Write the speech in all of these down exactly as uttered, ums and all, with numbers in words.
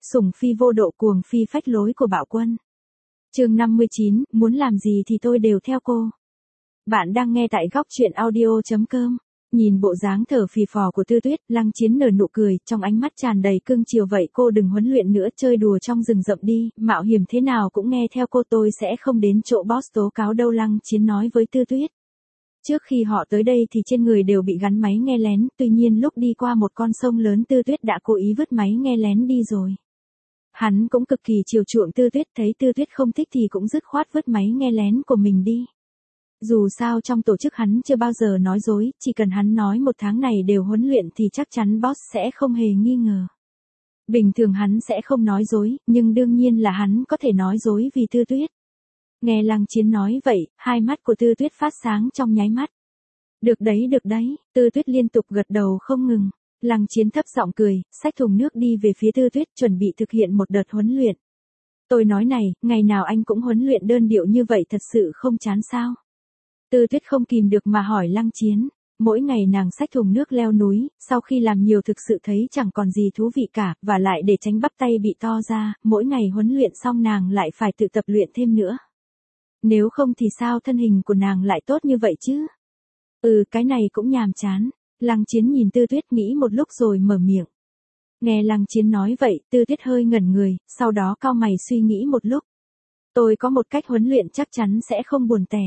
sủng phi vô độ cuồng phi phách lối của Bạo Quân. Chương năm mươi chín, muốn làm gì thì tôi đều theo cô. Bạn đang nghe tại góc truyện audio chấm com. Nhìn bộ dáng thở phì phò của Tư Tuyết, Lăng Chiến nở nụ cười, trong ánh mắt tràn đầy cưng chiều. Vậy cô đừng huấn luyện nữa, chơi đùa trong rừng rậm đi, mạo hiểm thế nào cũng nghe theo cô, tôi sẽ không đến chỗ boss tố cáo đâu, Lăng Chiến nói với Tư Tuyết. Trước khi họ tới đây thì trên người đều bị gắn máy nghe lén, tuy nhiên lúc đi qua một con sông lớn Tư Tuyết đã cố ý vứt máy nghe lén đi rồi. Hắn cũng cực kỳ chiều chuộng Tư Tuyết, thấy Tư Tuyết không thích thì cũng dứt khoát vứt máy nghe lén của mình đi. Dù sao trong tổ chức hắn chưa bao giờ nói dối, chỉ cần hắn nói một tháng này đều huấn luyện thì chắc chắn boss sẽ không hề nghi ngờ. Bình thường hắn sẽ không nói dối, nhưng đương nhiên là hắn có thể nói dối vì Tư Tuyết. Nghe Lăng Chiến nói vậy, hai mắt của Tư Tuyết phát sáng trong nháy mắt. Được đấy, được đấy, Tư Tuyết liên tục gật đầu không ngừng. Lăng Chiến thấp giọng cười, xách thùng nước đi về phía Tư Tuyết, chuẩn bị thực hiện một đợt huấn luyện. Tôi nói này, ngày nào anh cũng huấn luyện đơn điệu như vậy thật sự không chán sao? Tư Tuyết không kìm được mà hỏi Lăng Chiến. Mỗi ngày nàng xách thùng nước leo núi, sau khi làm nhiều thực sự thấy chẳng còn gì thú vị cả, và lại để tránh bắp tay bị to ra, mỗi ngày huấn luyện xong nàng lại phải tự tập luyện thêm nữa. Nếu không thì sao thân hình của nàng lại tốt như vậy chứ? Ừ, cái này cũng nhàm chán. Lăng Chiến nhìn Tư Tuyết nghĩ một lúc rồi mở miệng. Nghe Lăng Chiến nói vậy, Tư Tuyết hơi ngẩn người, sau đó cau mày suy nghĩ một lúc. Tôi có một cách huấn luyện chắc chắn sẽ không buồn tẻ.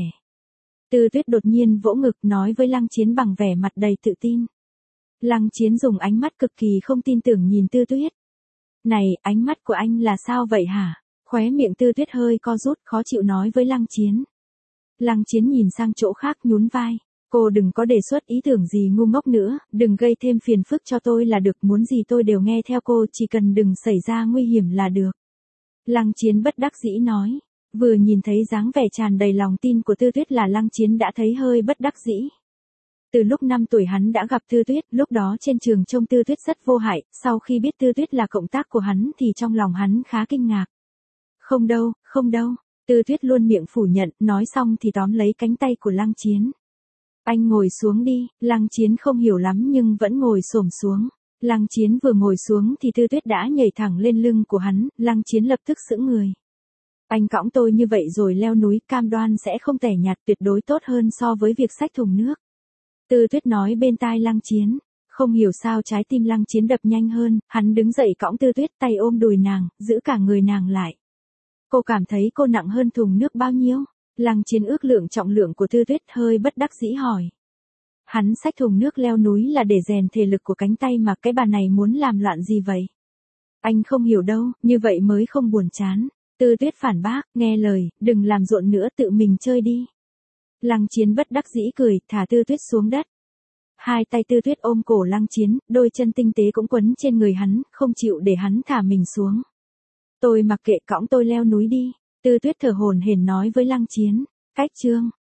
Tư Tuyết đột nhiên vỗ ngực nói với Lăng Chiến bằng vẻ mặt đầy tự tin. Lăng Chiến dùng ánh mắt cực kỳ không tin tưởng nhìn Tư Tuyết. Này, ánh mắt của anh là sao vậy hả? Khóe miệng Tư Tuyết hơi co rút, khó chịu nói với Lăng Chiến. Lăng Chiến nhìn sang chỗ khác nhún vai. Cô đừng có đề xuất ý tưởng gì ngu ngốc nữa, đừng gây thêm phiền phức cho tôi là được, muốn gì tôi đều nghe theo cô, chỉ cần đừng xảy ra nguy hiểm là được. Lăng Chiến bất đắc dĩ nói. Vừa nhìn thấy dáng vẻ tràn đầy lòng tin của Tư Tuyết là Lăng Chiến đã thấy hơi bất đắc dĩ. Từ lúc năm tuổi hắn đã gặp Tư Tuyết, lúc đó trên trường trông Tư Tuyết rất vô hại, sau khi biết Tư Tuyết là cộng tác của hắn thì trong lòng hắn khá kinh ngạc. Không đâu, không đâu, Tư Tuyết luôn miệng phủ nhận, nói xong thì tóm lấy cánh tay của Lăng Chiến. Anh ngồi xuống đi, Lăng Chiến không hiểu lắm nhưng vẫn ngồi xổm xuống. Lăng Chiến vừa ngồi xuống thì Tư Tuyết đã nhảy thẳng lên lưng của hắn, Lăng Chiến lập tức sững người. Anh cõng tôi như vậy rồi leo núi, cam đoan sẽ không tẻ nhạt, tuyệt đối tốt hơn so với việc xách thùng nước. Tư Tuyết nói bên tai Lăng Chiến. Không hiểu sao trái tim Lăng Chiến đập nhanh hơn, hắn đứng dậy cõng Tư Tuyết, tay ôm đùi nàng, giữ cả người nàng lại. Cô cảm thấy cô nặng hơn thùng nước bao nhiêu? Lăng Chiến ước lượng trọng lượng của Tư Tuyết, hơi bất đắc dĩ hỏi. Hắn xách thùng nước leo núi là để rèn thể lực của cánh tay mà, cái bà này muốn làm loạn gì vậy? Anh không hiểu đâu, như vậy mới không buồn chán. Tư Tuyết phản bác, nghe lời, đừng làm rộn nữa, tự mình chơi đi. Lăng Chiến bất đắc dĩ cười, thả Tư Tuyết xuống đất. Hai tay Tư Tuyết ôm cổ Lăng Chiến, đôi chân tinh tế cũng quấn trên người hắn, không chịu để hắn thả mình xuống. Tôi mặc kệ, cõng tôi leo núi đi. Tư Tuyết thở hổn hển nói với Lăng Chiến. Cách chương.